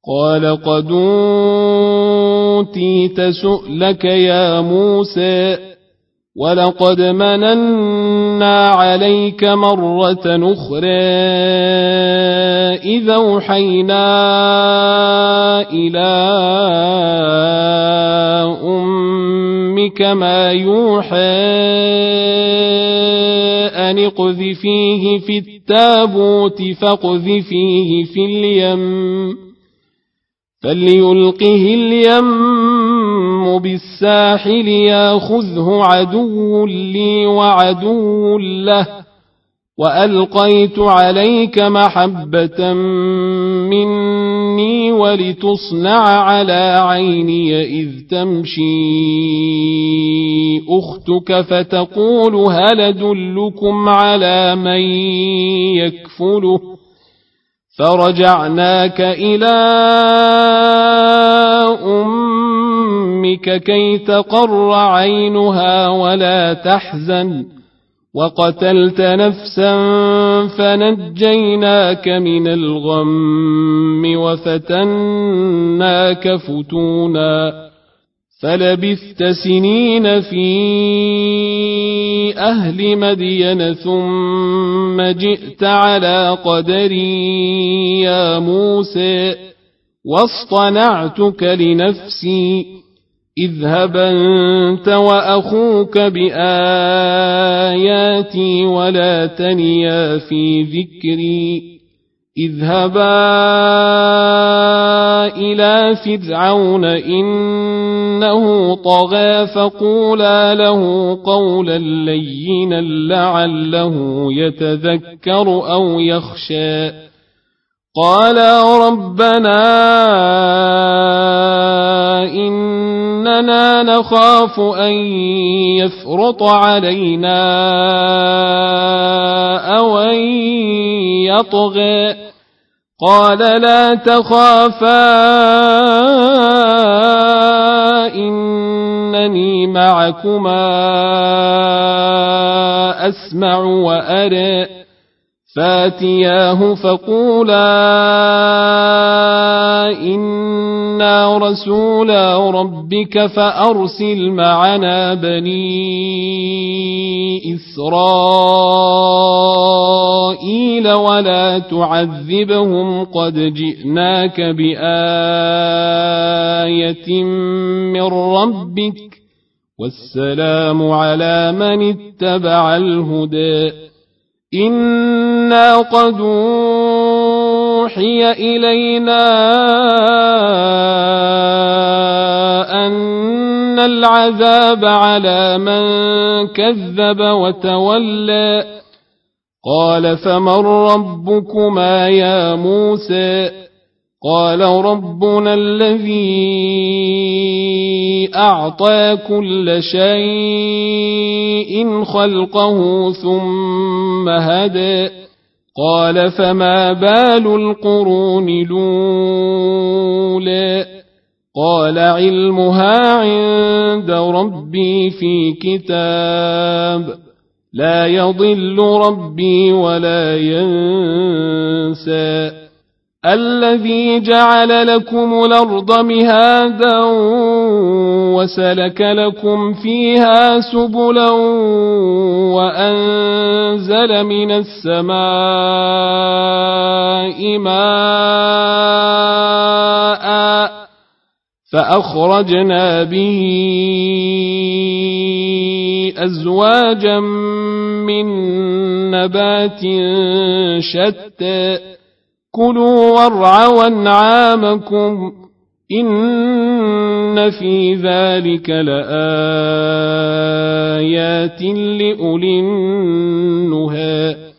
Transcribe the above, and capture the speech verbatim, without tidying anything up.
قال قد أوتيت سؤلك يا موسى ولقد مننا عليك مرة أخرى إذا أوحينا إلى أمك ما يوحى أن اقذفيه في التابوت فاقذفيه في اليم فليلقه اليم بالساحل ياخذه عدو لي وعدو له وألقيت عليك محبة مني ولتصنع على عيني إذ تمشي أختك فتقول هل أدلكم على من يكفله فرجعناك إلى أمك كي تقر عينها ولا تحزن وقتلت نفسا فنجيناك من الغم وفتناك فتونا فلبثت سنين في أهل مدين ثم جئت على قدري يا موسى واصطنعتك لنفسي اذهب أنت وأخوك بآياتي ولا تنيا في ذكري اذهبا إلى فرعون إنه طغى فقولا له قولا لينا لعله يتذكر أو يخشى قالا ربنا إننا نخاف أن يفرط علينا أو أن يطغى قال لا تخافا إنني معكما أسمع وأرى فاتياه فقولا إنا رسولا ربك فأرسل معنا بني إسرائيل ولا تعذبهم قد جئناك بآية من ربك والسلام على من اتبع الهدى إنا قد أوحي إلينا أن العذاب على من كذب وتولى قال فمن ربكما يا موسى قال ربنا الذي أعطى كل شيء خلقه ثم هدى قال فما بال القرون الأولى قال علمها عند ربي في كتاب لا يضل ربي ولا ينسى الذي جعل لكم الأرض مهادا وسلك لكم فيها سبلا وأنزل من السماء ماء فأخرجنا به أزواجا من نبات شتى كلوا وارعوا أنعامكم إن في ذلك لآيات لأولي النهى